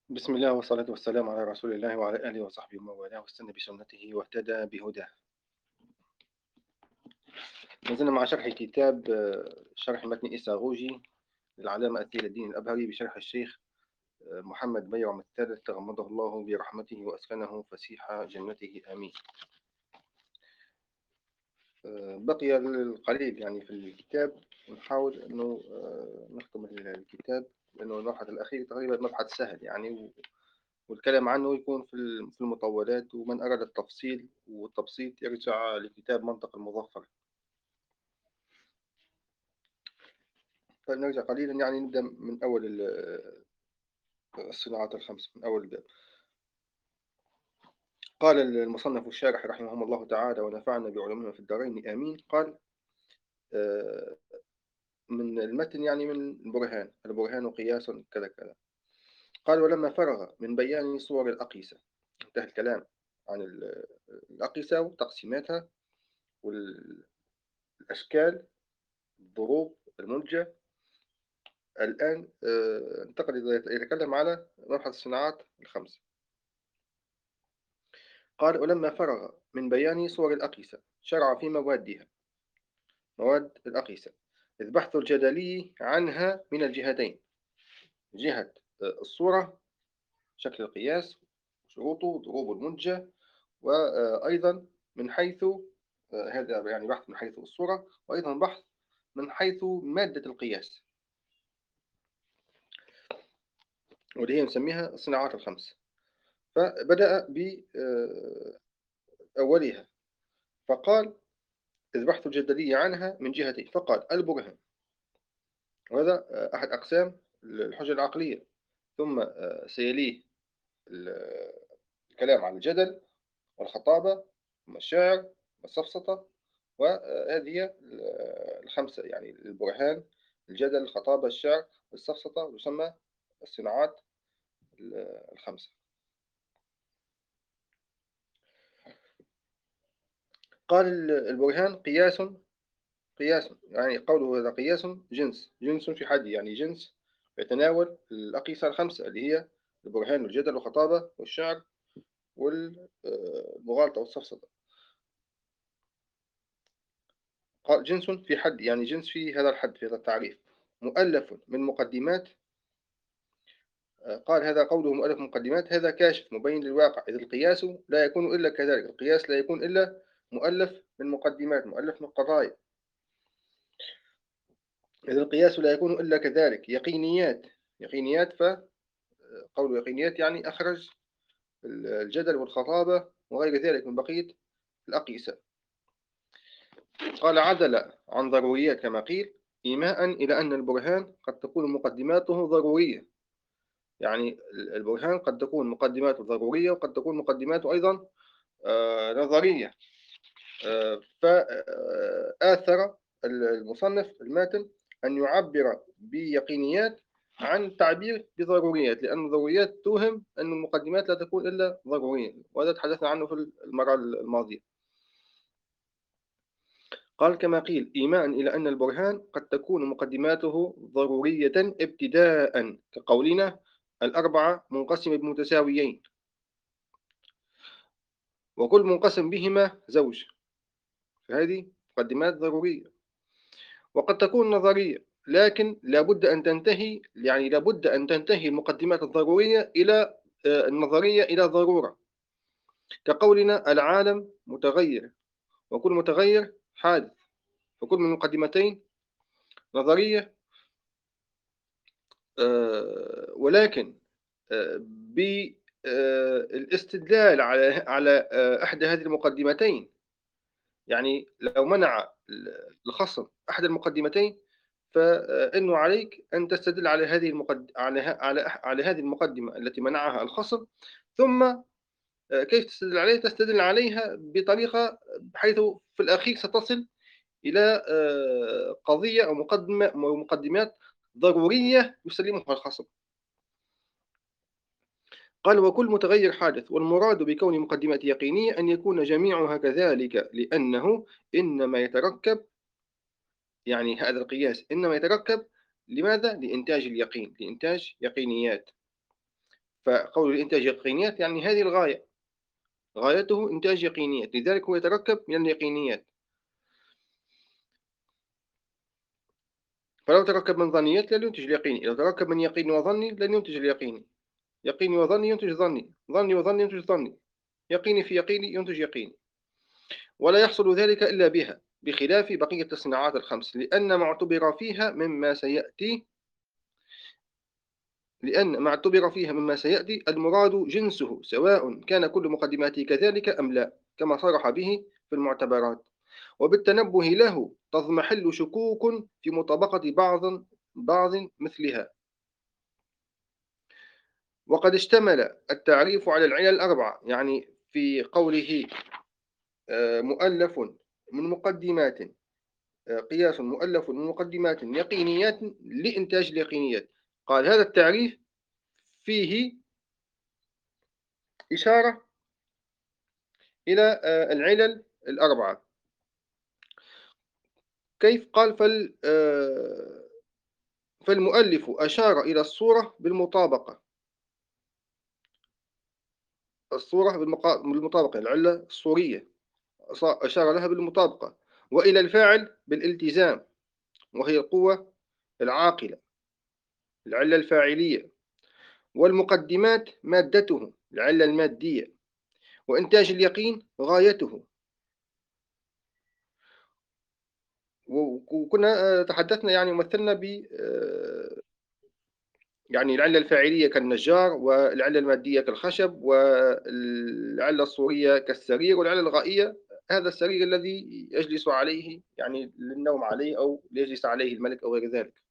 بسم الله والصلاة والسلام على رسول الله وعلى آله وصحبه ومن والاه واستنى بسنته واهتدى بهداه. ما زلنا مع شرح كتاب شرح متن إيساغوجي للعلامة أتي الدين الأبهري بشرح الشيخ محمد بيوم الثالث تغمده الله برحمته وأسكنه فسيح جنته آمين. بقي القليل يعني في الكتاب، نحاول أنه نختم الكتاب لأنه المبحث الأخير تقريبا مبحث سهل يعني، والكلام عنه يكون في المطولات، ومن أراد التفصيل والتبسيط يرجع لكتاب منطق المظفر. طيب نرجع قليلا، يعني نبدأ من أول الصناعات الخمس من أول الباب. قال المصنف الشارح رحمه الله تعالى ونفعنا بعلومهم في الدارين آمين. قال آه، من المتن يعني من البرهان قياس كذا كذا. قال ولما فرغ من بيان صور الأقيسة، انتهى الكلام عن الأقيسة وتقسيماتها والأشكال، الضروب، المنجة. الآن انتقل يتكلم على مبحث الصناعات الخمس. قال ولما فرغ من بيان صور الأقيسة شرع في موادها، مواد الأقيسة، إذ بحث الجدلي عنها من الجهتين: جهة الصورة، شكل القياس، شروطه، ضروب المنجة، وأيضا من حيث هذا يعني بحث من حيث الصورة، وأيضا بحث من حيث مادة القياس، واللي هي نسميها الصناعات الخمس. فبدأ بأولها فقال إذ بحث الجدلية عنها من جهتين، فقال البرهان، وهذا أحد أقسام الحجة العقلية. ثم سيليه الكلام عن الجدل والخطابة ثم الشعر والسفسطة، وهذه هي الخمسة يعني البرهان، الجدل، الخطابة، الشعر والسفسطة، يسمى الصناعات الخمسة. قال البرهان قياس يعني قوله هذا قياس جنس في حد، يعني جنس يتناول الأقيسة الخمسة اللي هي البرهان والجدل والخطابة والشعر والمغالطة والسفسطة. قال جنس في حد، يعني جنس في هذا الحد، في هذا التعريف، مؤلف من مقدمات. قال هذا قوله مؤلف من مقدمات، هذا كاشف مبين للواقع، إذ القياس لا يكون إلا كذلك. القياس لا يكون إلا مؤلف من مقدمات، مؤلف من قضايا. إذ القياس لا يكون إلا كذلك. يقينيات فقول يقينيات يعني أخرج الجدل والخطابة وغير ذلك من بقية الأقيسة. قال عدل عن ضروريات كما قيل، إيماء إلى أن البرهان قد تكون مقدماته ضرورية، يعني البرهان قد تكون مقدماته ضرورية وقد تكون مقدماته أيضا نظرية. فآثر المصنف الماتن أن يعبر بيقينيات عن التعبير بضروريات، لأن الضروريات توهم أن المقدمات لا تكون إلا ضرورية، وهذا تحدثنا عنه في المرة الماضية. قال كما قيل إيماء إلى أن البرهان قد تكون مقدماته ضرورية ابتداء، كقولنا الأربعة منقسمة بمتساويين، وكل منقسم بهما زوج، فهذه مقدمات ضرورية. وقد تكون نظرية، لكن لابد أن تنتهي، يعني لابد أن تنتهي المقدمات الضرورية إلى النظرية إلى ضرورة، كقولنا العالم متغير وكل متغير حادث، فكل من المقدمتين نظرية. ولكن بالاستدلال على إحدى هذه المقدمتين، يعني لو منع الخصم أحد المقدمتين فإنه عليك أن تستدل على هذه على هذه المقدمة التي منعها الخصم. ثم كيف تستدل عليها؟ تستدل عليها بطريقة بحيث في الأخير ستصل إلى قضية أو مقدمات ضرورية يسلمها الخصم. قال وكل متغير حادث، والمراد بكون مقدمات يقينية أن يكون جميعها كذلك، لأنه إنما يتركب، يعني هذا القياس إنما يتركب لماذا؟ لإنتاج اليقين، لإنتاج يقينيات. فقول إنتاج يقينيات يعني هذه الغاية، غايته إنتاج يقينيات، لذلك هو يتركب من اليقينيات. فلو تركب من ظنيات لن ينتج اليقيني، لو تركب من يقيني وظني لن ينتج اليقيني. يقيني وظني ينتج ظني، ظني وظني ينتج ظني، يقيني في يقيني ينتج يقيني. ولا يحصل ذلك إلا بها، بخلاف بقية الصناعات الخمس، لأن ما اعتبر فيها مما سيأتي المراد جنسه، سواء كان كل مقدماته كذلك أم لا، كما صرح به في المعتبرات. وبالتنبه له تضمحل شكوك في مطابقة بعض مثلها. وقد اشتمل التعريف على العلل الأربعة، يعني في قوله مؤلف من مقدمات، قياس مؤلف من مقدمات يقينيات لإنتاج اليقينيات. قال هذا التعريف فيه إشارة إلى العلل الأربعة. كيف؟ قال فالمؤلف أشار إلى الصورة بالمطابقة، الصورة بالمطابقة، العلة الصورية أشار لها بالمطابقة، وإلى الفاعل بالالتزام، وهي القوة العاقلة، العلة الفاعلية. والمقدمات مادته، العلة المادية. وإنتاج اليقين غايته. وكنا تحدثنا يعني ومثلنا ب يعني العلة الفاعلية كالنجار، والعلة المادية كالخشب، والعلة الصورية كالسرير، والعلة الغائية هذا السرير الذي يجلس عليه يعني للنوم عليه أو ليجلس عليه الملك أو غير ذلك.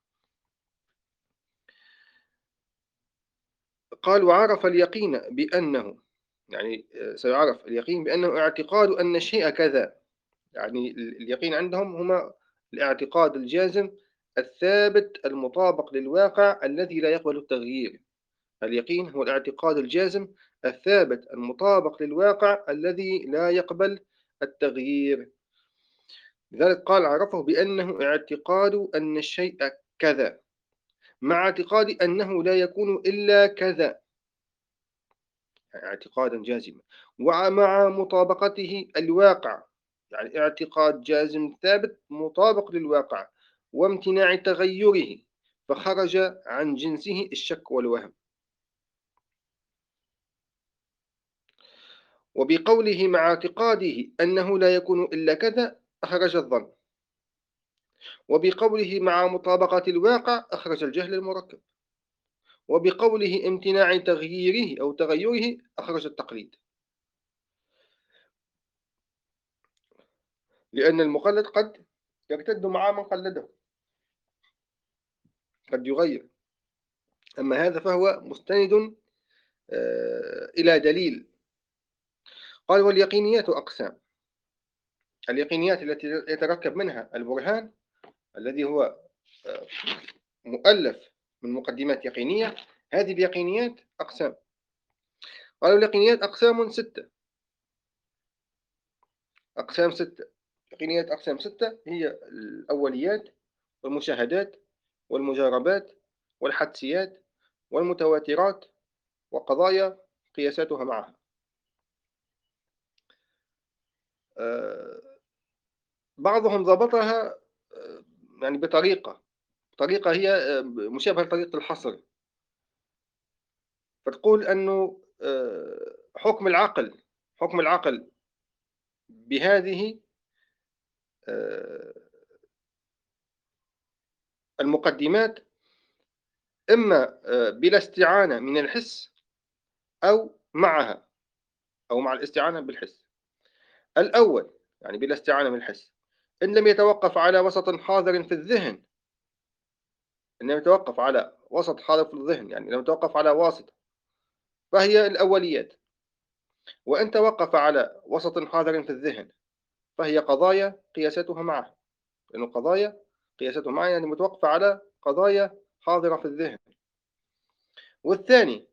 قال وعرف اليقين بأنه، يعني سيعرف اليقين بأنه اعتقاد أن الشيء كذا. يعني اليقين عندهم هما الاعتقاد الجازم الثابت المطابق للواقع الذي لا يقبل التغيير. اليقين هو الاعتقاد الجازم الثابت المطابق للواقع الذي لا يقبل التغيير. لذلك قال عرفه بأنه اعتقاد أن الشيء كذا، مع اعتقاد أنه لا يكون إلا كذا، يعني اعتقادا جازما، ومع مطابقته الواقع، يعني اعتقاد جازم ثابت مطابق للواقع، وامتناع تغيره، فخرج عن جنسه الشك والوهم. وبقوله مع اعتقاده أنه لا يكون إلا كذا أخرج الظن. وبقوله مع مطابقة الواقع أخرج الجهل المركب. وبقوله امتناع تغييره أو تغيره أخرج التقليد، لأن المقلد قد يرتد مع من قلده، قد يغير. أما هذا فهو مستند إلى دليل. قال واليقينيات أقسام. اليقينيات التي يتركب منها البرهان الذي هو آه، مؤلف من مقدمات يقينية، هذه اليقينيات أقسام. قالوا اليقينيات أقسام ستة. أقسام ستة. يقينيات أقسام ستة هي الأوليات، والمشاهدات، والمجاربات، والحدسيات، والمتواترات، وقضايا قياساتها معها. آه، بعضهم ضبطها يعني طريقة هي مشابهة لطريقة الحصر. فتقول أنه حكم العقل بهذه آه، المقدمات إما بلا استعانة من الحس، أو معها، أو مع الاستعانة بالحس. الأول يعني بلا استعانة من الحس، إن لم يتوقف على وسط حاضر في الذهن، إن لم يتوقف على وسط حاضر في الذهن، يعني لم يتوقف على واسطة، فهي الأوليات. وإن توقف على وسط حاضر في الذهن فهي قضايا قياستها معه، لأنه قضايا قياستها معه يعني متوقفة على قضايا حاضرة في الذهن. والثاني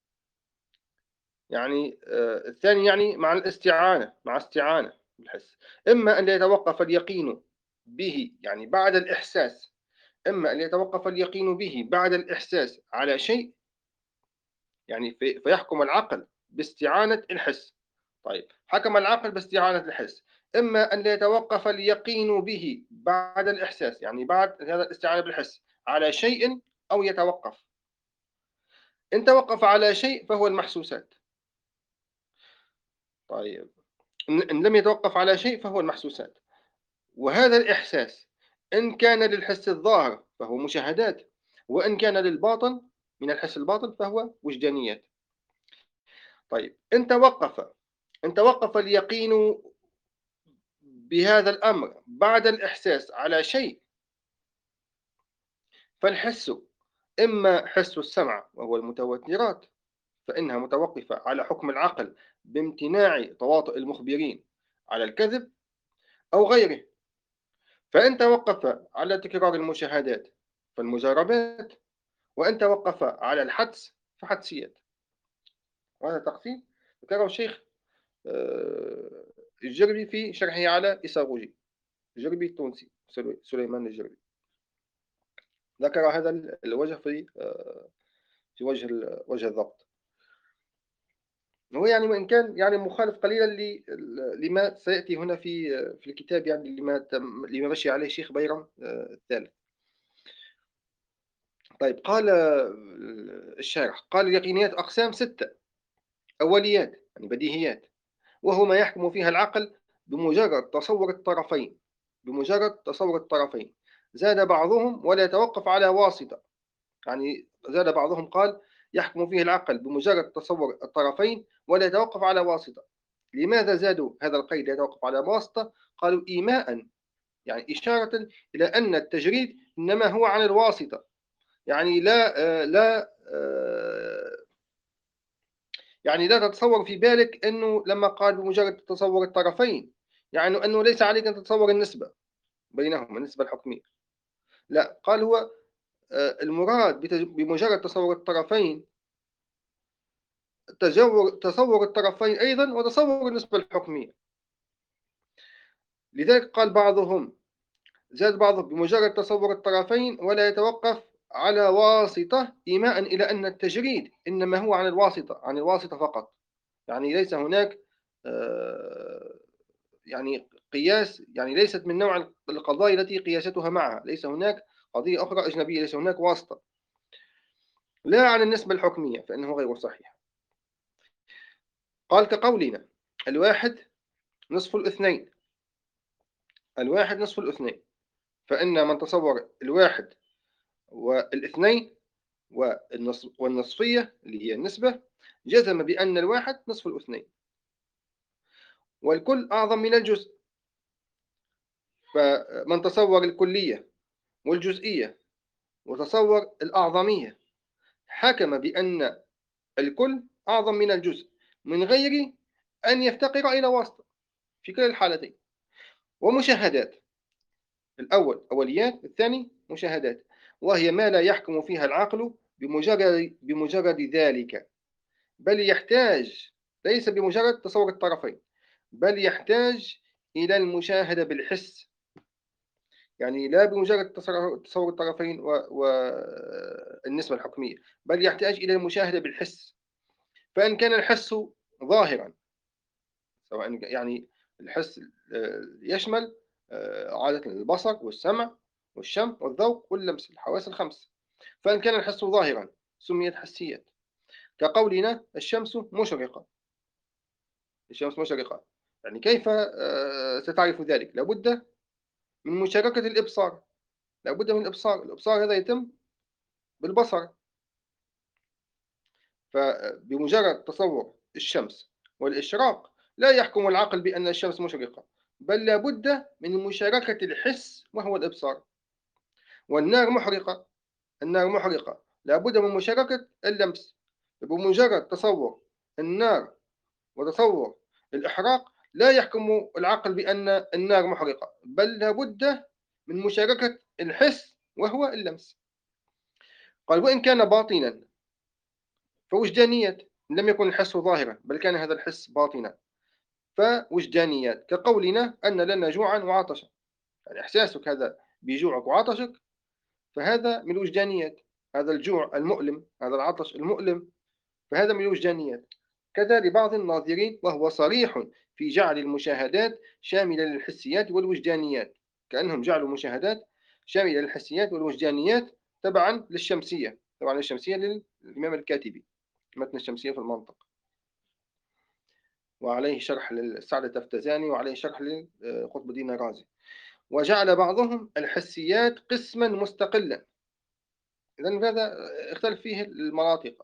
يعني الثاني يعني مع الاستعانة، مع استعانة بالحس. إما أن يتوقف اليقين به يعني بعد الإحساس، إما أن يتوقف اليقين به بعد الإحساس على شيء، يعني فيحكم العقل باستعانة الحس. طيب، حكم العقل باستعانة الحس، إما أن لا يتوقف اليقين به بعد الإحساس، يعني بعد هذا الاستعانة بالحس، على شيء، أو يتوقف. إن توقف على شيء فهو المحسوسات. طيب، إن لم يتوقف على شيء فهو المحسوسات. وهذا الإحساس إن كان للحس الظاهر فهو مشاهدات، وإن كان للباطن من الحس الباطن فهو وجدانيات. طيب، إن توقف اليقين بهذا الأمر بعد الإحساس على شيء، فالحس إما حس السمع وهو المتواترات، فإنها متوقفة على حكم العقل بامتناع تواطؤ المخبرين على الكذب أو غيره. فإن توقف على تكرار المشاهدات فالمجربات، وإن توقف على الحدس فحدسيات. وهذا تقسيم ذكره الشيخ آه، الجربي في شرحه على إساغوجي، الجربي التونسي، سليمان الجربي، ذكر هذا الوجه في وجه الضبط. هو يعني وإن كان يعني مخالف قليلا لما سيأتي هنا في الكتاب، يعني لما مشي عليه شيخ بيرم الثالث. طيب، قال الشارح، قال اليقينيات أقسام ستة: أوليات يعني بديهيات، وهو ما يحكم فيها العقل بمجرد تصور الطرفين، بمجرد تصور الطرفين. زاد بعضهم ولا يتوقف على واسطة، يعني زاد بعضهم قال يحكم فيه العقل بمجرد تصور الطرفين ولا يتوقف على واسطة. لماذا زادوا هذا القيد لا يتوقف على واسطة؟ قالوا إيماء، يعني إشارة إلى أن التجريد إنما هو عن الواسطة. يعني لا تتصور في بالك أنه لما قال بمجرد تصور الطرفين، يعني أنه ليس عليك أن تتصور النسبة بينهما، النسبة الحكمية. لا، قال هو المراد بمجرد تصور الطرفين تصور الطرفين أيضا وتصور النسبة الحكمية. لذلك قال بعضهم، زاد بعضهم بمجرد تصور الطرفين ولا يتوقف على واسطة، إيماء إلى أن التجريد إنما هو عن الواسطة، عن الواسطة فقط. يعني ليس هناك يعني قياس، يعني ليست من نوع القضايا التي قياستها معها، ليس هناك قضية أخرى أجنبية، ليس هناك واسطة. لا عن النسبة الحكمية فإنه غير صحيح. قال كقولنا الواحد نصف الاثنين، الواحد نصف الاثنين، فإن من تصور الواحد والاثنين والنصفية اللي هي النسبة جزم بأن الواحد نصف الاثنين، والكل أعظم من الجزء. فمن تصور الكلية والجزئية وتصور الأعظمية حكم بأن الكل أعظم من الجزء من غير أن يفتقر إلى واسطة في كلا الحالتين. ومشاهدات، الأول أوليات، الثاني مشاهدات، وهي ما لا يحكم فيها العقل بمجرد ذلك، بل يحتاج، ليس بمجرد تصور الطرفين، بل يحتاج إلى المشاهدة بالحس. يعني لا بمجرد تصور الطرفين والنسبة الحكمية، بل يحتاج إلى المشاهدة بالحس. فإن كان الحس ظاهرا، سواء يعني الحس يشمل عادة البصر والسمع والشم والذوق واللمس، الحواس الخمس. فإن كان الحس ظاهرا سميت حسيات، كقولنا الشمس مشرقة. الشمس مشرقة، يعني كيف ستعرف ذلك؟ لابد من مشاركة الإبصار، لابد من الإبصار. الإبصار هذا يتم بالبصر. فبمجرد تصور الشمس والإشراق لا يحكم العقل بأن الشمس مشرقة، بل لابد من مشاركة الحس وهو الإبصار. والنار محرقة، النار محرقة، لابد من مشاركة اللمس. بمجرد تصور النار وتصور الإحراق لا يحكم العقل بأن النار محرقة، بل لابد من مشاركة الحس وهو اللمس. قال وإن كان باطنا فوجدانيات، لم يكن الحس ظاهرا بل كان هذا الحس باطنا، فوجدانيات، كقولنا أن لنا جوعا وعطشا. يعني إحساسك هذا بجوعك وعطشك فهذا من الوجدانيات. هذا الجوع المؤلم، هذا العطش المؤلم، فهذا من الوجدانيات. كذا لبعض الناظرين، وهو صريح في جعل المشاهدات شاملة للحسيات والوجدانيات، كأنهم جعلوا المشاهدات شاملة للحسيات والوجدانيات تبعا للشمسية، طبعا الشمسية للإمام الكاتبي، متن الشمسية في المنطق، وعليه شرح للسعد التفتزاني، وعليه شرح لقطب الدين الرازي. وجعل بعضهم الحسيات قسما مستقلا. إذن هذا اختلف فيه المناطق،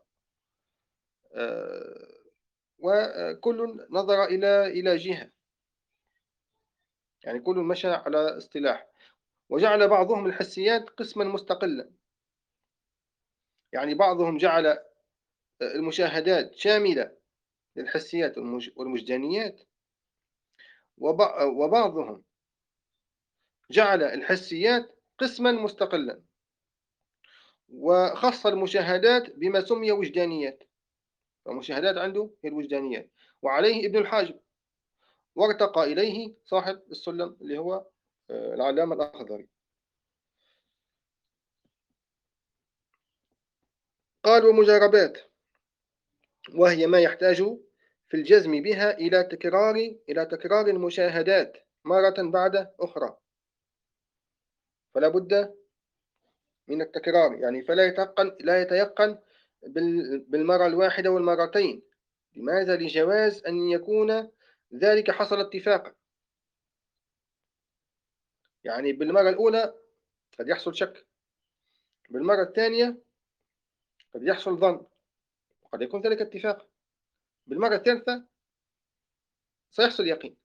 وكل نظر إلى جهة، يعني كل مشى على اصطلاح. وجعل بعضهم الحسيات قسما مستقلا، يعني بعضهم جعل المشاهدات شاملة للحسيات والمجدانيات، وبعضهم جعل الحسيات قسما مستقلا، وخص المشاهدات بما سمي وجدانيات. فالمشاهدات عنده هي الوجدانيات. وعليه ابن الحاجب، وارتقى إليه صاحب السلم اللي هو العلامة الأخضري. قال: ومجاربات، وهي ما يحتاج في الجزم بها إلى تكرار المشاهدات مرة بعد أخرى، فلا بد من التكرار، يعني لا يتيقن بالمرة الواحدة والمرتين. لماذا؟ لجواز أن يكون ذلك حصل اتفاقا، يعني بالمرة الأولى قد يحصل شك، بالمرة الثانية قد يحصل ظن، وقد يكون ذلك اتفاق، بالمرة الثالثة سيحصل يقين.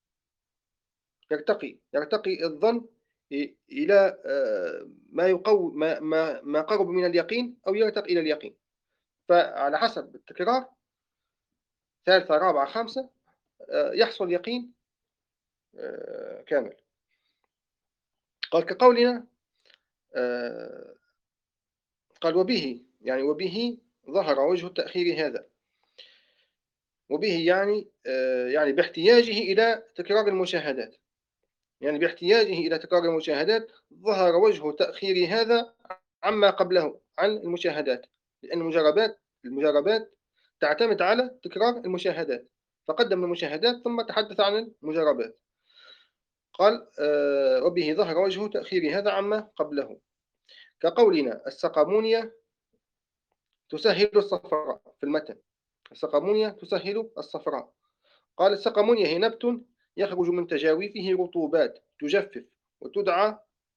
يرتقي الظن إلى ما يقو ما قرب من اليقين، أو يرتقي إلى اليقين. فعلى حسب التكرار، ثالثة رابعة خامسة، يحصل يقين كامل. قال: كقولنا، آه، قال: وبه ظهر وجه التأخير هذا. وبه يعني باحتياجه إلى تكرار المشاهدات، يعني باحتياجه إلى تكرار المشاهدات ظهر وجه تأخير هذا عما قبله عن المشاهدات، لأن المجربات تعتمد على تكرار المشاهدات، فقدم المشاهدات ثم تحدث عن المجربات. قال: وبه ظهر وجه تأخير هذا عما قبله، كقولنا السقامونية تسهل الصفراء في المتن. السقامونية تسهل الصفراء. قال: السقامونية هي نبت يخرج من تجاويفه رطوبات تجفف، وتدعى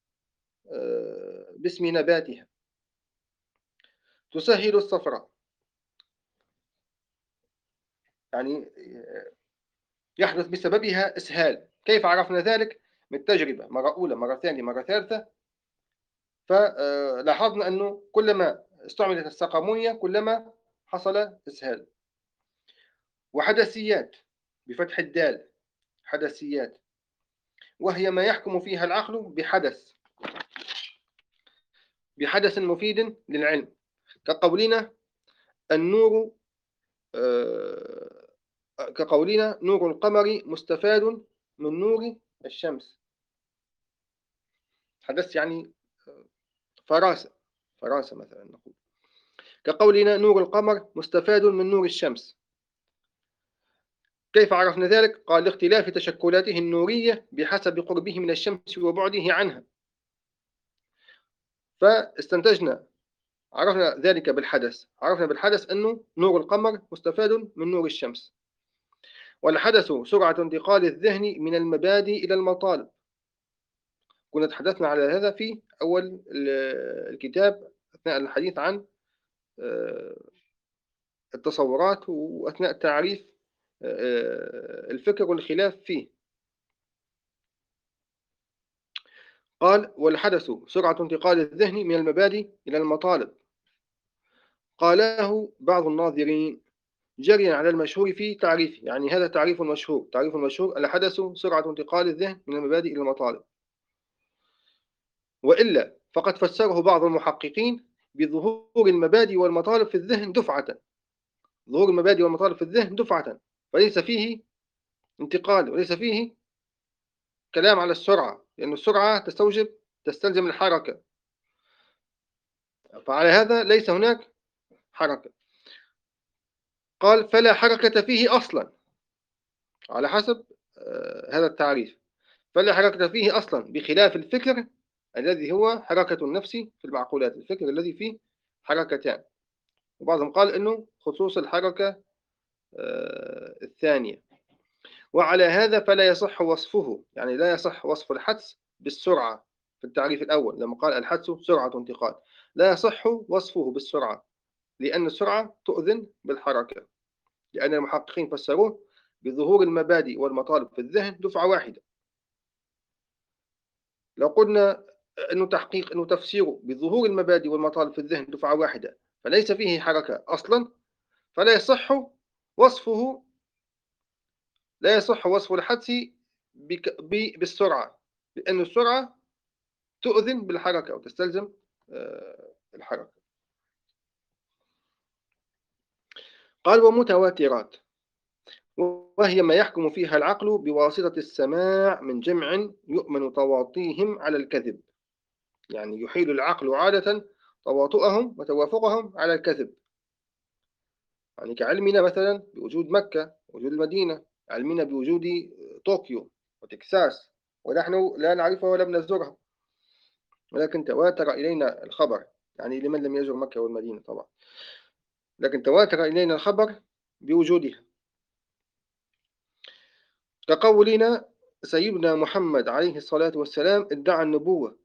باسم نباتها. تسهل الصفراء، يعني يحدث بسببها إسهال. كيف عرفنا ذلك؟ من التجربة، مرة أولى، مرة ثانية، مرة ثالثة. فلاحظنا أنه كلما استعملت السقامونية كلما حصل إسهال. وحدثيات بفتح الدال، حدثيات، وهي ما يحكم فيها العقل بحدث مفيد للعلم، كقولنا النور كقولنا نور القمر مستفاد من نور الشمس. حدث يعني فراسة، فراسة مثلا نقول. كقولنا نور القمر مستفاد من نور الشمس. كيف عرفنا ذلك؟ قال: لاختلاف تشكلاته النورية بحسب قربه من الشمس وبعده عنها. فاستنتجنا، عرفنا ذلك بالحدث. عرفنا بالحدث أنه نور القمر مستفاد من نور الشمس. والحدث سرعة انتقال الذهن من المبادئ إلى المطالب. كنا تحدثنا على هذا في أول الكتاب أثناء الحديث عن التصورات، وأثناء تعريف الفكر والخلاف فيه. قال: والحدث سرعة انتقال الذهن من المبادئ إلى المطالب. قاله بعض الناظرين جريا على المشهور في تعريفه، يعني هذا تعريف المشهور: الحدث سرعة انتقال الذهن من المبادئ إلى المطالب. وإلا فقد فسره بعض المحققين بظهور المبادئ والمطالب في الذهن دفعة. ظهور المبادئ والمطالب في الذهن دفعة، فليس فيه انتقال، وليس فيه كلام على السرعة، لأن السرعة تستلزم الحركة، فعلى هذا ليس هناك حركة. قال فلا حركة فيه أصلا، على حسب هذا التعريف، فلا حركة فيه أصلا، بخلاف الفكر الذي هو حركة النفس في المعقولات، الفكر الذي فيه حركتان. وبعضهم قال أنه خصوص الحركة الثانية. وعلى هذا فلا يصح وصفه، يعني لا يصح وصف الحدس بالسرعة في التعريف الأول لما قال الحدس سرعة انتقال، لا يصح وصفه بالسرعة، لأن السرعة تؤذن بالحركة، لأن المحققين فسروه بظهور المبادئ والمطالب في الذهن دفعة واحدة. لو قلنا أنه تحقيق أنه تفسيره بظهور المبادئ والمطالب في الذهن دفعة واحدة فليس فيه حركة أصلا، فلا يصح وصفه، لا يصح وصف الحدس بالسرعة، لأن السرعة تؤذن بالحركة وتستلزم الحركة. قال ومتواترات، وهي ما يحكم فيها العقل بواسطة السماع من جمع يؤمن تواطيهم على الكذب، يعني يحيل العقل عادة تواطؤهم وتوافقهم على الكذب، يعني كعلمنا مثلا بوجود مكة، وجود المدينة، علمنا بوجود طوكيو وتكساس، ونحن لا نعرفها ولم نزورها، ولكن تواتر إلينا الخبر، يعني لمن لم يزر مكة والمدينة طبعا، لكن تواتر إلينا الخبر بوجودها. كقولنا سيدنا محمد عليه الصلاة والسلام ادعى النبوة،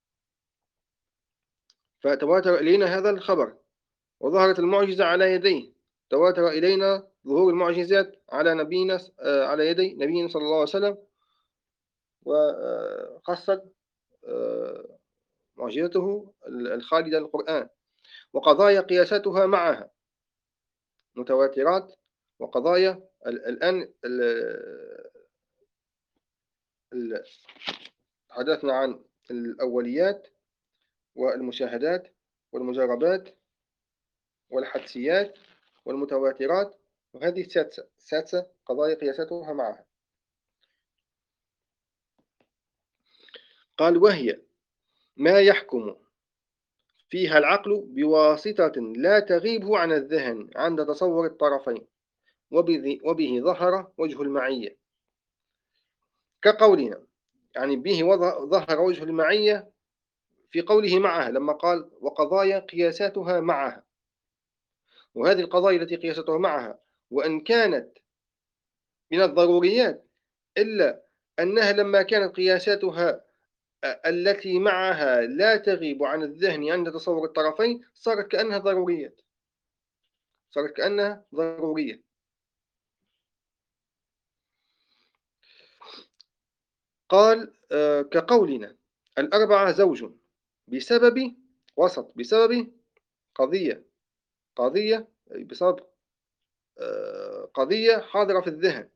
فتواتر إلينا هذا الخبر، وظهرت المعجزة على يديه، تواتر إلينا ظهور المعجزات على نبينا على يدي نبينا صلى الله عليه وسلم، وخاصة معجزته الخالدة القرآن، وقضايا قياستها معها متواترات، وقضايا الآن تحدثنا عن الأوليات والمشاهدات والمجربات والحدسيات والمتواترات، وهذه السادسة قضايا قياستها معها. قال وهي ما يحكم فيها العقل بواسطة لا تغيب عن الذهن عند تصور الطرفين، وبه ظهر وجه المعية. كقولنا يعني به ظهر وجه المعية في قوله معها لما قال وقضايا قياساتها معها، وهذه القضايا التي قياستها معها وإن كانت من الضروريات، إلا أنها لما كانت قياساتها التي معها لا تغيب عن الذهن عند تصور الطرفين صارت كأنها ضروريات، صارت كأنها ضرورية. قال كقولنا الأربعة زوج بسبب وسط، بسبب قضية، قضية بسبب قضية حاضرة في الذهن.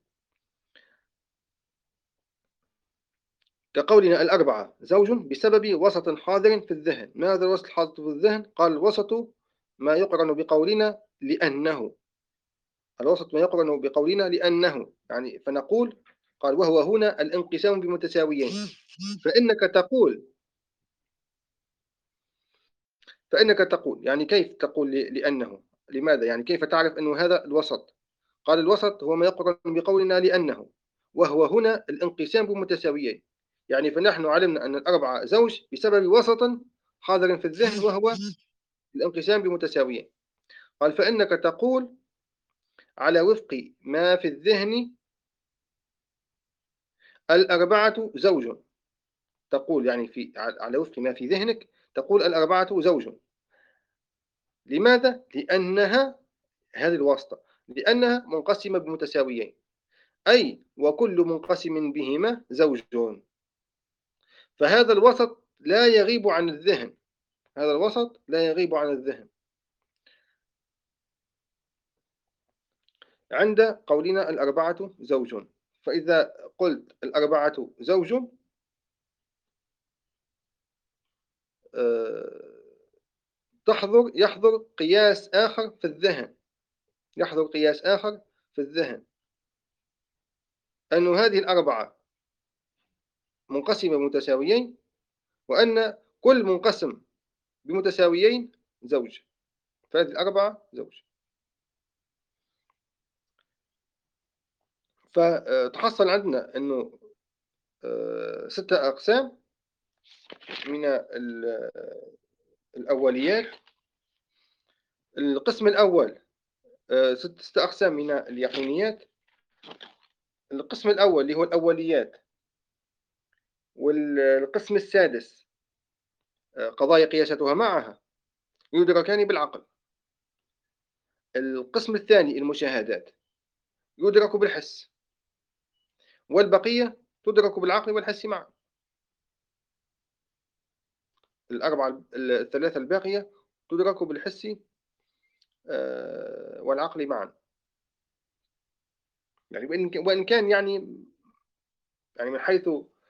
كقولنا الأربعة زوج بسبب وسط حاضر في الذهن. ماذا الوسط الحاضر في الذهن؟ قال الوسط ما يقرن بقولنا لأنه، الوسط ما يقرن بقولنا لأنه، يعني فنقول قال وهو هنا الانقسام بمتساويين. فإنك تقول، فإنك تقول يعني كيف تقول لأنه؟ لماذا؟ يعني كيف تعرف أنه هذا الوسط؟ قال الوسط هو ما يقرن بقولنا لأنه، وهو هنا الانقسام بمتساويين، يعني فنحن علمنا أن الأربعة زوج بسبب وسط حاضر في الذهن وهو الانقسام بمتساويين. قال فإنك تقول على وفق ما في الذهن الأربعة زوج، تقول يعني على وفق ما في ذهنك تقول الأربعة زوج. لماذا؟ لأنها هذه الواسطة، لأنها منقسمة بمتساويين، أي وكل منقسم بهما زوج، فهذا الوسط لا يغيب عن الذهن، هذا الوسط لا يغيب عن الذهن عند قولنا الأربعة زوج. فإذا قلت الأربعة زوج يحضر قياس آخر في الذهن، يحضر قياس آخر في الذهن أن هذه الأربعة منقسمة بمتساويين، وأن كل منقسم بمتساويين زوج، فهذه الأربعة زوج. فتحصل عندنا أنه 6 أقسام من الأوليات. القسم الأول 6 أقسام من اليقينيات. القسم الأول اللي هو الأوليات، والقسم السادس قضايا قياستها معها، يدركان بالعقل. القسم الثاني المشاهدات يدرك بالحس، والبقية تدرك بالعقل والحس معا. الثلاثة الباقية تدرك بالحس والعقل معا. يعني وإن كان يعني من حيث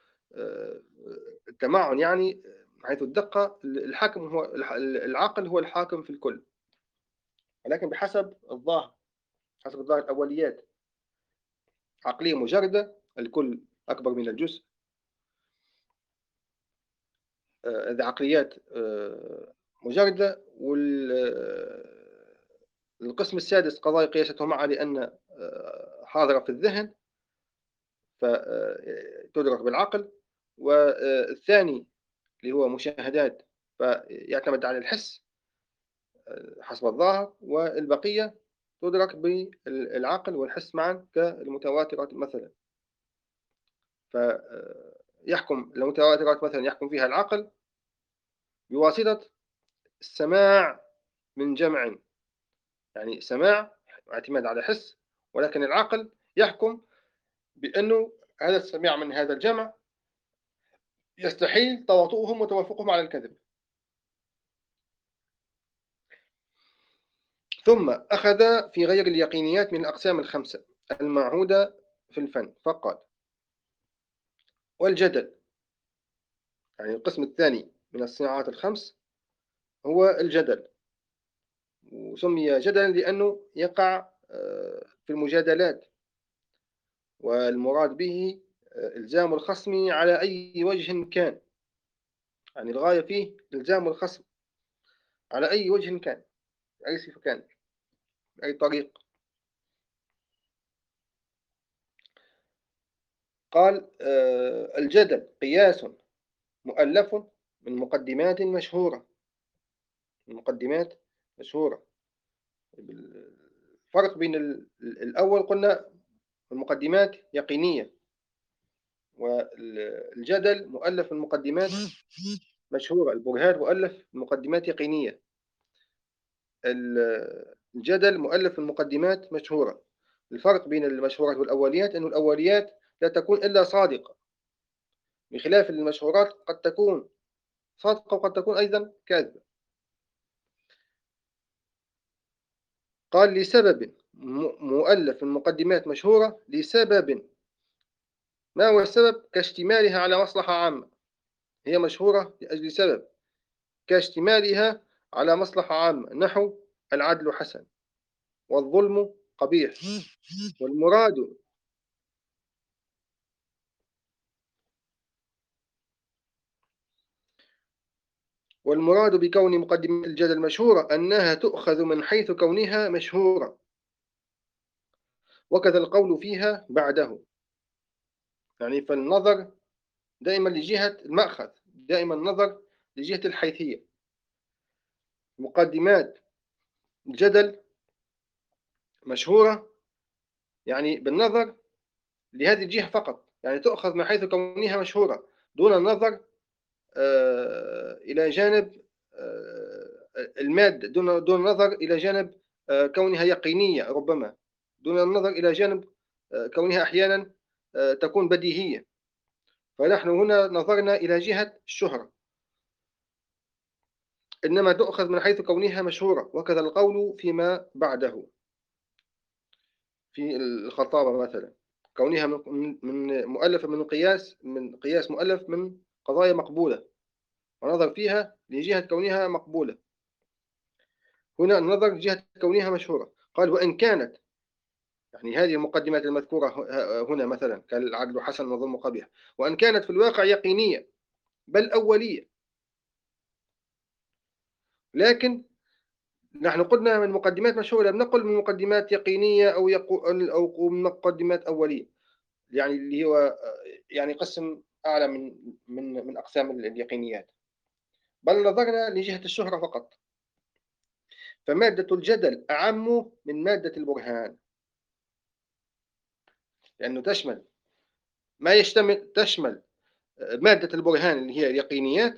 التمعن، يعني من حيث الدقة، الحاكم هو العقل هو الحاكم في الكل، ولكن بحسب الظاهر، حسب الظاهر الأوليات عقلية مجردة، الكل أكبر من الجزء. هذه عقليات مجردة. والقسم السادس قضايا قياسته معها، لأن حاضرة في الذهن فتدرك بالعقل. والثاني اللي هو مشاهدات فيعتمد على الحس حسب الظاهر، والبقية تدرك بالعقل والحس معا كالمتواترات مثلا. فيحكم المتواترات مثلا يحكم فيها العقل بواسطة السماع من جمع، يعني سماع اعتماد على حس، ولكن العقل يحكم بأنه هذا السماع من هذا الجمع يستحيل تواطؤهم وتوافقهم على الكذب. ثم أخذ في غير اليقينيات من الأقسام الخمسة المعهودة في الفن فقال: والجدل، يعني القسم الثاني من الصناعات الخمس هو الجدل. وسمي جدلا لأنه يقع في المجادلات، والمراد به إلزام الخصم على أي وجه كان، يعني الغاية فيه إلزام الخصم على أي وجه كان، أي صفة كان، أي طريق. قال الجدل قياس مؤلف من مقدمات مشهورة. المقدمات مشهورة. الفرق بين الأول قلنا المقدمات يقينية، والجدل مؤلف من مقدمات مشهورة. البرهان مؤلف من مقدمات يقينية، الجدل مؤلف من مقدمات مشهورة. الفرق بين المشهورات والأوليات أن الأوليات لا تكون إلا صادقة، بخلاف المشهورات قد تكون صادقة وقد تكون أيضا كاذبة. قال لسبب مؤلف من مقدمات مشهورة، لسبب. ما هو السبب؟ كاشتمالها على مصلحة عامة. هي مشهورة لأجل سبب، كاشتمالها على مصلحة عامة، نحو العدل حسن والظلم قبيح. والمراد والمراد بكون مقدمة الجدل مشهورة أنها تؤخذ من حيث كونها مشهورة، وكذا القول فيها بعده. يعني فالنظر دائما لجهة المأخذ، دائما النظر لجهة الحيثية. مقدمات الجدل مشهورة يعني بالنظر لهذه الجهة فقط، يعني تؤخذ من حيث كونها مشهورة دون النظر إلى جانب المادة، دون النظر إلى جانب كونها يقينية، ربما دون النظر إلى جانب كونها أحيانا تكون بديهية. فنحن هنا نظرنا إلى جهة الشهرة، إنما تؤخذ من حيث كونها مشهورة. وكذا القول فيما بعده في الخطابة مثلا، كونها من مؤلفة من قياس مؤلف من قضايا مقبولة، ونظر فيها لجهة كونها مقبولة. هنا النظر لجهة كونها مشهورة. قال: وإن كانت، يعني هذه المقدمات المذكورة هنا مثلا كالعدل حسن والظلم قبيح، وإن كانت في الواقع يقينية بل أولية، لكن نحن قلنا من مقدمات مشهورة، لم نقل من مقدمات يقينية أو من مقدمات أولية، يعني اللي هو يعني قسم أعلى من أقسام اليقينيات، بل نظرنا لجهة الشهرة فقط. فمادة الجدل أعم من مادة البرهان، لأنه تشمل مادة البرهان اللي هي اليقينيات،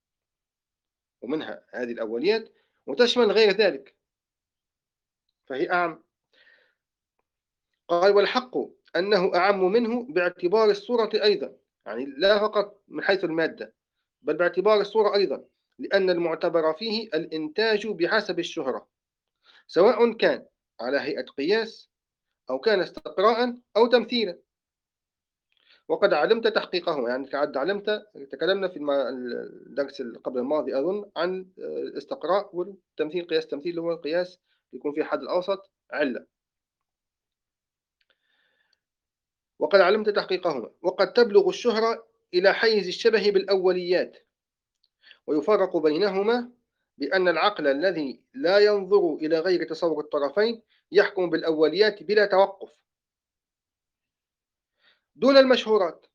ومنها هذه الأوليات، وتشمل غير ذلك، فهي أعم. قال: والحق أنه أعم منه باعتبار الصورة أيضا، يعني لا فقط من حيث المادة، بل باعتبار الصورة أيضا، لأن المعتبر فيه الإنتاج بحسب الشهرة، سواء كان على هيئة قياس أو كان استقراء أو تمثيلا. وقد علمت تحقيقه، يعني قد علمت، تكلمنا في الدرس قبل الماضي أظن عن الاستقراء والتمثيل، قياس التمثيل اللي هو القياس يكون فيه حد الأوسط علة. وقد علمت تحقيقهما، وقد تبلغ الشهرة إلى حيز الشبه بالأوليات، ويفرق بينهما بأن العقل الذي لا ينظر إلى غير تصور الطرفين يحكم بالأوليات بلا توقف دون المشهورات،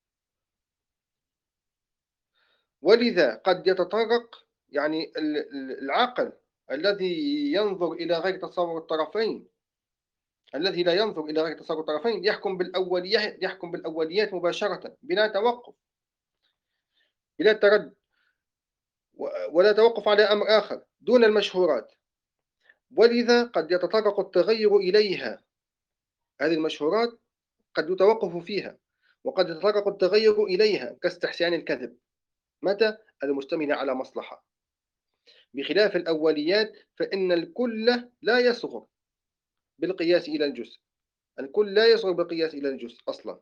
ولذا قد يتطرق، يعني العقل الذي ينظر إلى غير تصور الطرفين، الذي لا ينظر إلى غير تصور الطرفين يحكم بالأوليات مباشرة بلا توقف، بلا تردد، ولا توقف على أمر آخر دون المشهورات، ولذا قد يتطرق التغير إليها. هذه المشهورات قد يتوقف فيها، وقد يتطرق التغير إليها كاستحسان الكذب، متى؟ المشتمل على مصلحة، بخلاف الأوليات فإن الكل لا يصغر بالقياس إلى الجزء، الكل لا يصغر بالقياس إلى الجزء أصلا.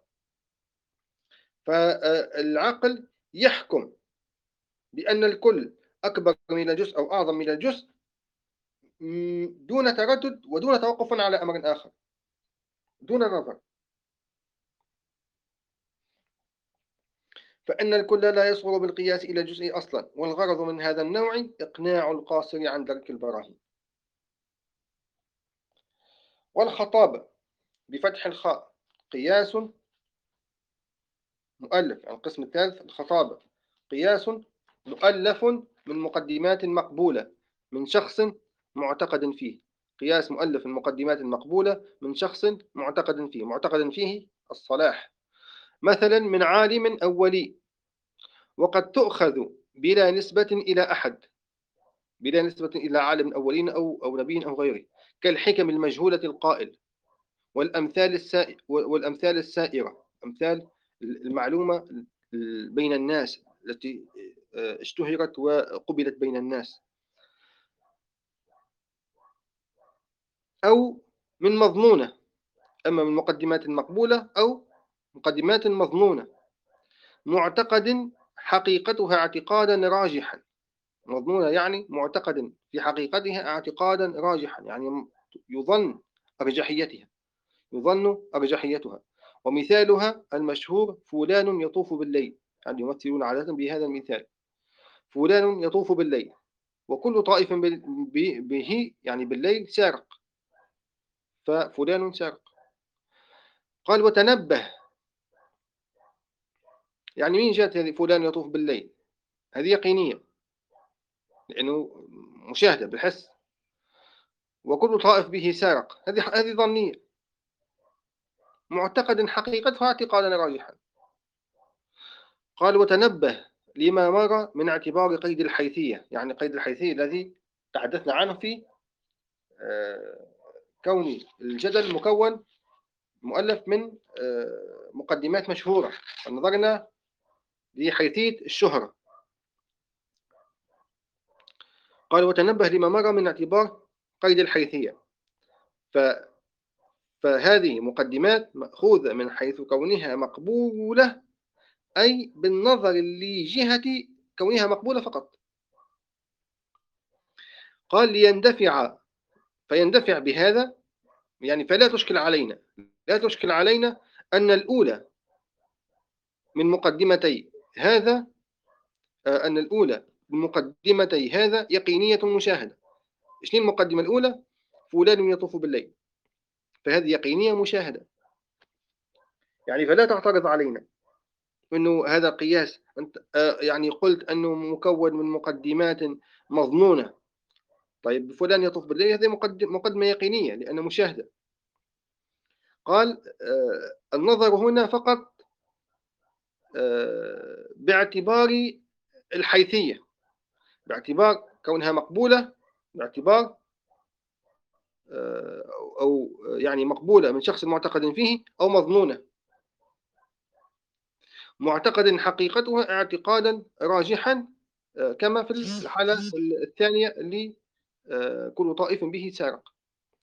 فالعقل يحكم بأن الكل أكبر من الجزء أو أعظم من الجزء دون تردد ودون توقف على أمر آخر، دون نظر. فإن الكل لا يصغر بالقياس إلى الجزء أصلا، والغرض من هذا النوع إقناع القاصر عن درك البراهين. والخطابة بفتح الخاء قياس مؤلف، القسم الثالث الخطابة قياس مؤلف من مقدمات مقبولة من شخص معتقد فيه، قياس مؤلف من مقدمات مقبولة من شخص معتقد فيه الصلاح، مثلا من عالم أو ولي، وقد تؤخذ بلا نسبة إلى أحد، بلا نسبة إلى عالم أولين أو نبي أو غيره، كالحكم المجهولة القائل، والأمثال السائرة، أمثال المعلومة بين الناس التي اشتهرت وقبلت بين الناس، أو من مظنونة، أما من مقدمات مقبولة أو مقدمات مظنونة، معتقد حقيقتها اعتقادا راجحا، مظنونة يعني معتقد في حقيقتها اعتقادا راجحا، يعني أرجحيتها يظن أرجحيتها. ومثالها المشهور: فلان يطوف بالليل، يعني يمثلون عادة بهذا المثال: فلان يطوف بالليل، وكل طائف به يعني بالليل سارق، ففلان سارق. قال: وتنبه، يعني من جاءت هذه فلان يطوف بالليل؟ هذه يقينية لأنه مشاهدة بالحس. وكل طائف به سارق، هذه ظنية، معتقد حقيقتها اعتقادا راجحا. قال: وتنبه لما مر من اعتبار قيد الحيثية، يعني قيد الحيثية الذي تحدثنا عنه في كون الجدل مؤلف من مقدمات مشهورة، نظرنا لحيثية الشهرة. قال: وتنبه لما مر من اعتبار قيد الحيثية، فهذه مقدمات مأخوذة من حيث كونها مقبولة، أي بالنظر لجهة كونها مقبولة فقط. قال: فيندفع بهذا، يعني فلا تشكل علينا، لا تشكل علينا أن الأولى من مقدمتي هذا يقينية مشاهدة، شنو المقدمة الأولى؟ فلان يطوف بالليل، فهذه يقينية مشاهدة. يعني فلا تعترض علينا إنه هذا قياس، أنت يعني قلت أنه مكون من مقدمات مظنونة. طيب فلان يطوف بالليل، هذه مقدمة يقينية لأن مشاهدة. قال النظر هنا فقط باعتبار الحيثية، باعتبار كونها مقبولة، باعتبار أو يعني مقبولة من شخص معتقد فيه، أو مظنونة معتقد حقيقتها اعتقادا راجحا، كما في الحالة الثانية اللي كل طائف به سارق.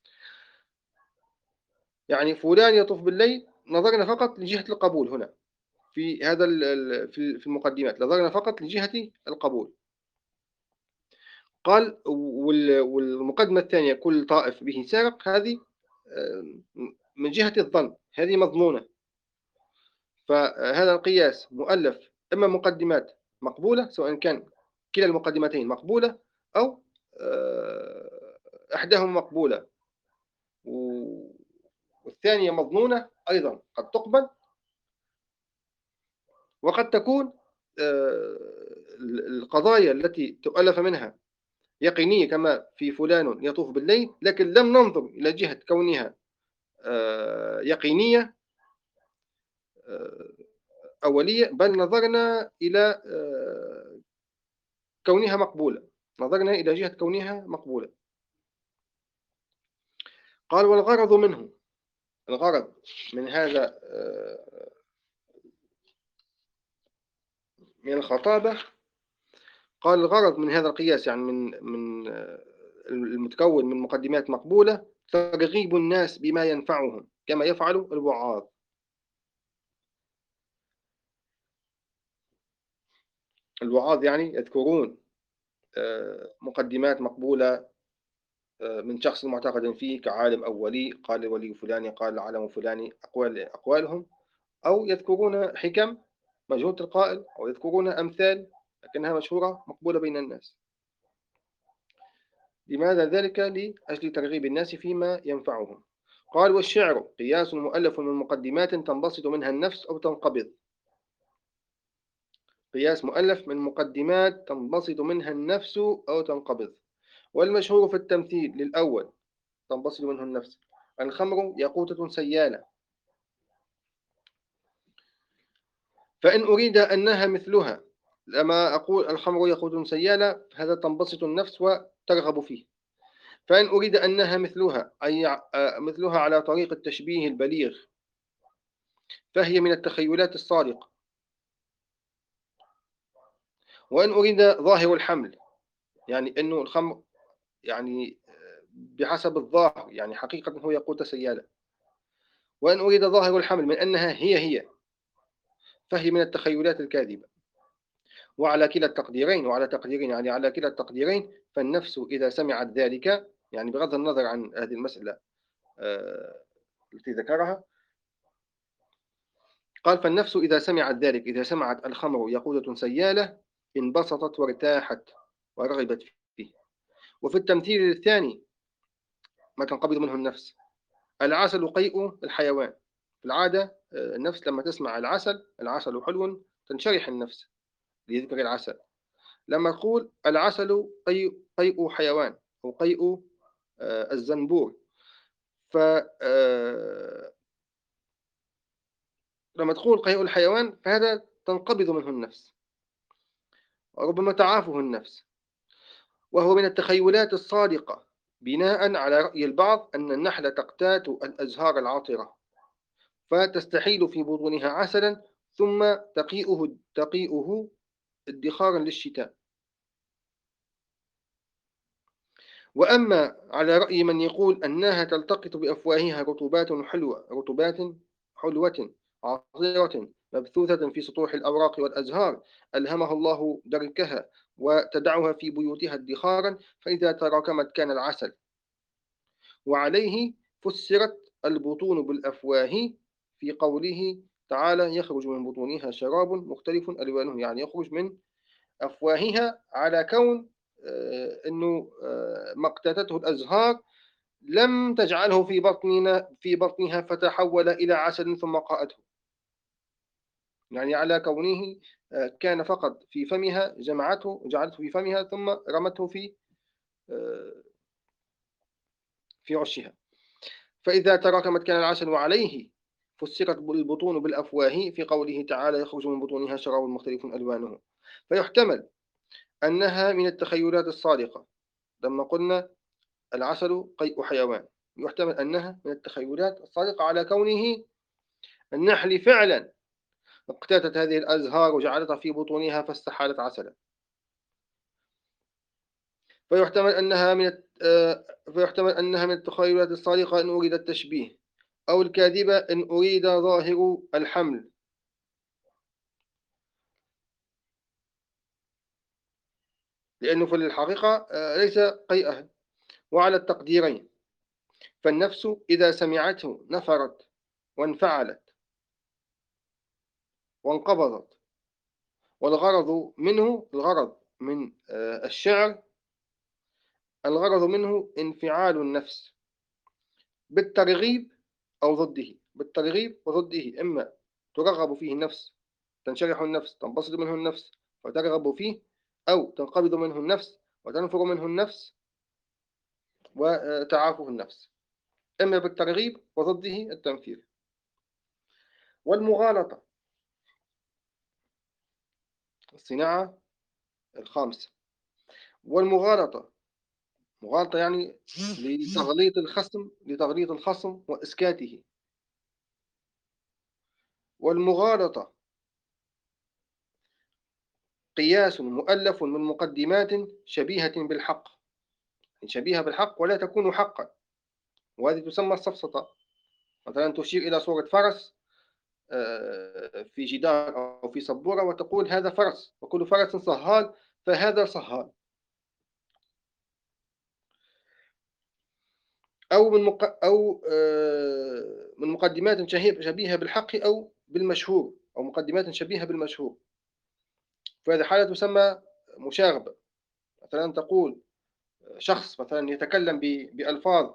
يعني فلان يطوف بالليل، نظرنا فقط لجهة القبول هنا في هذا في المقدمات، نظرنا فقط لجهة القبول. قال والمقدمة الثانية كل طائف به سارق، هذه من جهة الظن، هذه مظنونة. فهذا القياس مؤلف إما مقدمات مقبولة، سواء كان كلا المقدمتين مقبولة أو إحداهما مقبولة والثانية مظنونة أيضا، قد تقبل وقد تكون القضايا التي تؤلف منها يقينية، كما في فلان يطوف بالليل، لكن لم ننظر إلى جهة كونها يقينية أولية، بل نظرنا إلى كونها مقبولة، نظرنا إلى جهة كونها مقبولة. قال والغرض منه، الغرض من هذا من الخطابة، قال الغرض من هذا القياس يعني من المتكون من مقدمات مقبولة ترغيب الناس بما ينفعهم كما يفعل الوعاظ. الوعاظ يعني يذكرون مقدمات مقبولة من شخص معتقد فيه كعالم أو ولي، قال الولي فلاني، قال العالم فلاني، أقوالهم، أو يذكرون حكم مجهولة القائل، أو يذكرون أمثال لكنها مشهورة مقبولة بين الناس. لماذا ذلك؟ لأجل ترغيب الناس فيما ينفعهم. قال والشعر قياس مؤلف من مقدمات تنبسط منها النفس أو تنقبض. قياس مؤلف من مقدمات تنبسط منها النفس أو تنقبض. والمشهور في التمثيل للأول تنبسط منه النفس: الخمر يقوتة سيالة، فإن أريد أنها مثلها، لما أقول الخمر يقوتة سيالة هذا تنبسط النفس وترغب فيه. فإن أريد أنها مثلها، أي مثلها على طريق التشبيه البليغ، فهي من التخيلات الصادقة. وإن أريد ظاهر الحمل، يعني أنه الخمر يعني بحسب الظاهر يعني حقيقة هو يقود سيالة. وإن أريد ظاهر الحمل من أنها هي فهي من التخيلات الكاذبة. وعلى كلا التقديرين، وعلى تقديرين يعني على كلا التقديرين، فالنفس إذا سمعت ذلك، يعني بغض النظر عن هذه المسألة التي ذكرها، قال فالنفس إذا سمعت ذلك، إذا سمعت الخمر يقودة سيالة، انبسطت وارتاحت ورغبت فيه. وفي التمثيل الثاني ما تنقبض منه النفس: العسل قيء الحيوان. في العادة النفس لما تسمع العسل حلو تنشرح النفس لذكر العسل. لما تقول العسل قيء حيوان أو قيء الزنبور، ف لما تقول قيء الحيوان فهذا تنقبض منه النفس وربما تعافه النفس، وهو من التخيلات الصادقة، بناء على رأي البعض أن النحلة تقتات الأزهار العطرة فتستحيل في بطونها عسلا ثم تقيئه ادخارا للشتاء. وأما على رأي من يقول أنها تلتقط بأفواهها رطوبات حلوة عطرة مبثوثة في سطوح الأوراق والأزهار، ألهمها الله دركها وتدعها في بيوتها ادخارا، فإذا تراكمت كان العسل. وعليه فسرت البطون بالأفواه في قوله تعالى: يخرج من بطونها شراب مختلف ألوانه، يعني يخرج من أفواهها على كون أنه ما اقتاتته الأزهار لم تجعله في بطنها فتحول إلى عسل ثم قاءته، يعني على كونه كان فقط في فمها، جعلته في فمها ثم رمته آه، في عشها. فإذا تراكمت كان العسل عليه. فسرت البطون بالأفواه في قوله تعالى يخرج من بطونها شراب مختلف ألوانه. فيحتمل أنها من التخيلات الصادقة لما قلنا العسل قيء حيوان، يحتمل أنها من التخيلات الصادقة على كونه النحل فعلا اقتاتت هذه الأزهار وجعلتها في بطونها فاستحالت عسلا. فيحتمل أنها من فيحتمل أنها من التخيلات الصادقة إن أريد التشبيه، أو الكاذبة إن أريد ظاهر الحمل، لأنه في الحقيقة ليس قيئها. وعلى التقديرين، فالنفس إذا سمعته نفرت وانفعلت وانقبضت. الغرض من الشعر، الغرض منه انفعال النفس بالترغيب أو ضده، بالترغيب وضده. إما ترغب فيه النفس، تنشرح النفس، تنبسط منه النفس وترغب فيه، أو تنقبض منه النفس وتنفر منه النفس وتعافه النفس. إما بالترغيب وضده التنفير. والمغالطة، الصناعة الخامسة. والمغالطة، مغالطة يعني لتغليط الخصم وإسكاته. والمغالطة قياس مؤلف من مقدمات شبيهة بالحق، يعني شبيهة بالحق ولا تكون حقا، وهذه تسمى السفسطة. مثلا تشير إلى صورة فرس في جدار أو في سبورة وتقول هذا فرس، وكل فرس صهال فهذا صهال. أو من مقدمات شبيهة بالحق أو بالمشهور، أو مقدمات شبيهة بالمشهور، في هذه الحالة تسمى مشاغبة. مثلا تقول شخص مثلا يتكلم بألفاظ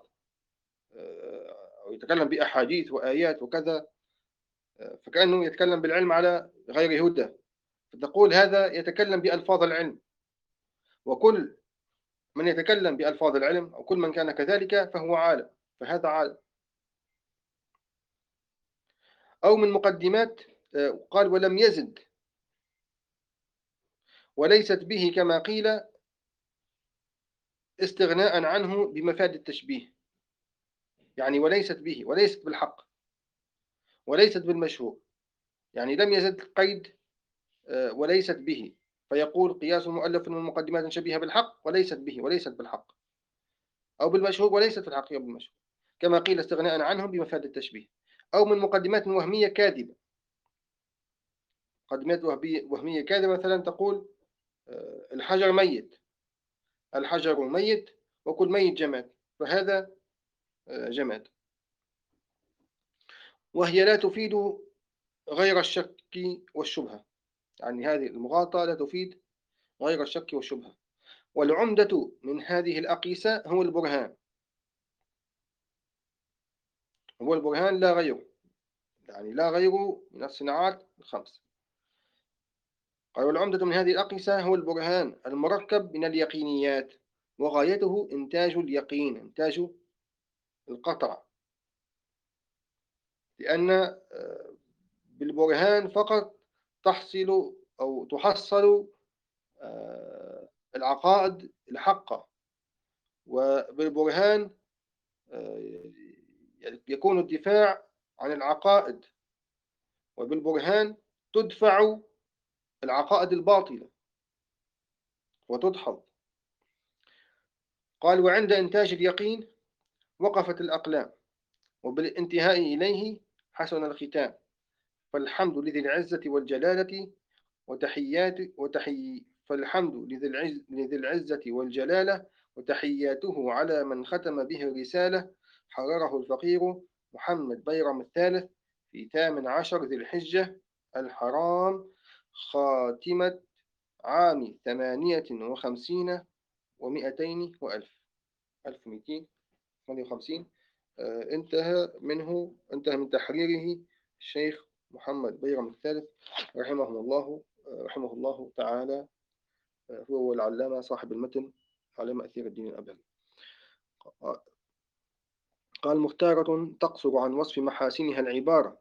أو يتكلم بأحاديث وآيات وكذا، فكأنه يتكلم بالعلم على غير هدى، فتقول هذا يتكلم بألفاظ العلم. وكل من يتكلم بألفاظ العلم أو كل من كان كذلك فهو عالم، فهذا عالم. أو من مقدمات قال ولم يزد وليست به كما قيل استغناء عنه بمفاد التشبيه، يعني وليست به، وليست بالحق، وليست بالمشهور، يعني لم يزد قيد وليست به، فيقول قياس مؤلف من مقدمات شبيهة بالحق وليست به وليست بالحق، أو بالمشهور وليست في الحق أو بالمشهور كما قيل استغناء عنهم بمفاد التشبيه. أو من مقدمات وهمية كاذبة، مقدمات وهمية كاذبة، مثلا تقول الحجر ميت، الحجر ميت، وكل ميت جماد، فهذا جماد. وهي لا تفيد غير الشك والشبهة، يعني هذه المغالطة لا تفيد غير الشك والشبهة. والعمدة من هذه الأقيسة هو البرهان، هو البرهان لا غيره، يعني لا غيره من الصناعات الخمس. قال والعمدة من هذه الأقيسة هو البرهان المركب من اليقينيات، وغايته إنتاج اليقين، إنتاج القطع. لأن بالبرهان فقط تحصل أو تحصل العقائد الحقة. وبالبرهان يكون الدفاع عن العقائد، وبالبرهان تدفع العقائد الباطلة وتدحض. قال وعند إنتاج اليقين وقفت الأقلام، وبالانتهاء إليه حسن الختام. فالحمد لذي العزة والجلالة فالحمد لذي العزة والجلالة وتحياته على من ختم به الرسالة. حرره الفقير محمد بيرم الثالث في 18 ذي الحجة الحرام، خاتمة عام 58 وألف، 1258. انتهى من تحريره الشيخ محمد بيرم الثالث رحمه الله تعالى. هو العلامة صاحب المتن، علامة أثير الدين الأبهري. قال: مختارة تقصر عن وصف محاسنها العبارة،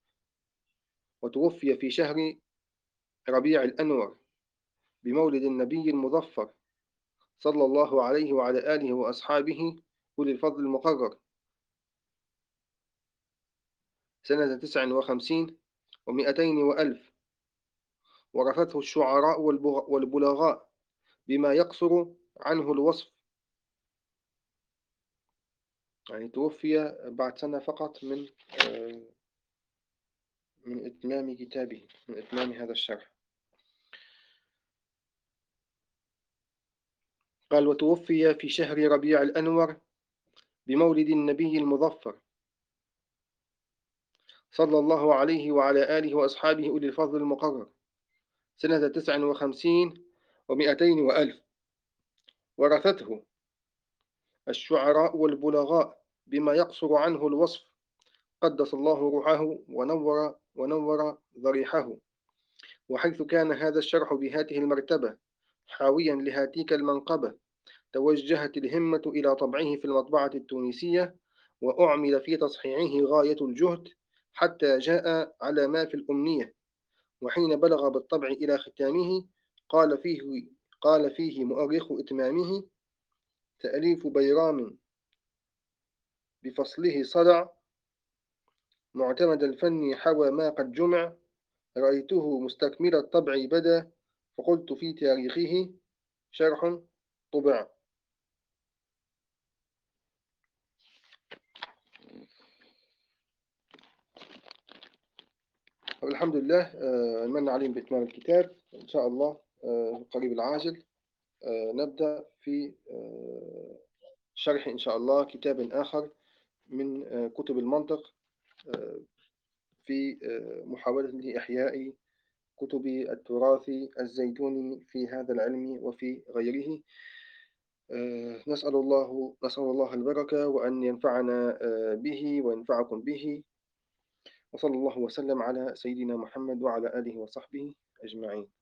وتوفي في شهر ربيع الأنور بمولد النبي المظفر صلى الله عليه وعلى آله وأصحابه أولي الفضل المقرر سنة 59 ومئتين وألف، ورثته الشعراء والبلغاء بما يقصر عنه الوصف. يعني توفي بعد سنة فقط من إتمام كتابه، من إتمام هذا الشرح. قال: وتوفي في شهر ربيع الأنور بمولد النبي المظفر صلى الله عليه وعلى آله وأصحابه أولي الفضل المقرر سنة 59 ومئتين وألف، ورثته الشعراء والبلغاء بما يقصر عنه الوصف، قدس الله روحه ونور ضريحه. وحيث كان هذا الشرح بهاته المرتبة حاويا لهاتيك المنقبة، توجهت الهمة إلى طبعه في المطبعة التونسية، وأعمل في تصحيحه غاية الجهد حتى جاء على ما في الأمنية. وحين بلغ بالطبع إلى ختامه قال فيه مؤرخ إتمامه: تأليف بيرام بفصله صدع، معتمد الفن حوى ما قد جمع، رأيته مستكمل الطبع بدا، فقلت في تاريخه شرح طبع. والحمد لله، من عليم بإتمام الكتاب إن شاء الله. في القريب العاجل نبدأ في شرح إن شاء الله كتاب آخر من كتب المنطق، في محاولة لإحياء كتب التراث الزيتوني في هذا العلم وفي غيره. نسأل الله البركة، وأن ينفعنا به وينفعكم به. وصلى الله وسلم على سيدنا محمد وعلى آله وصحبه أجمعين.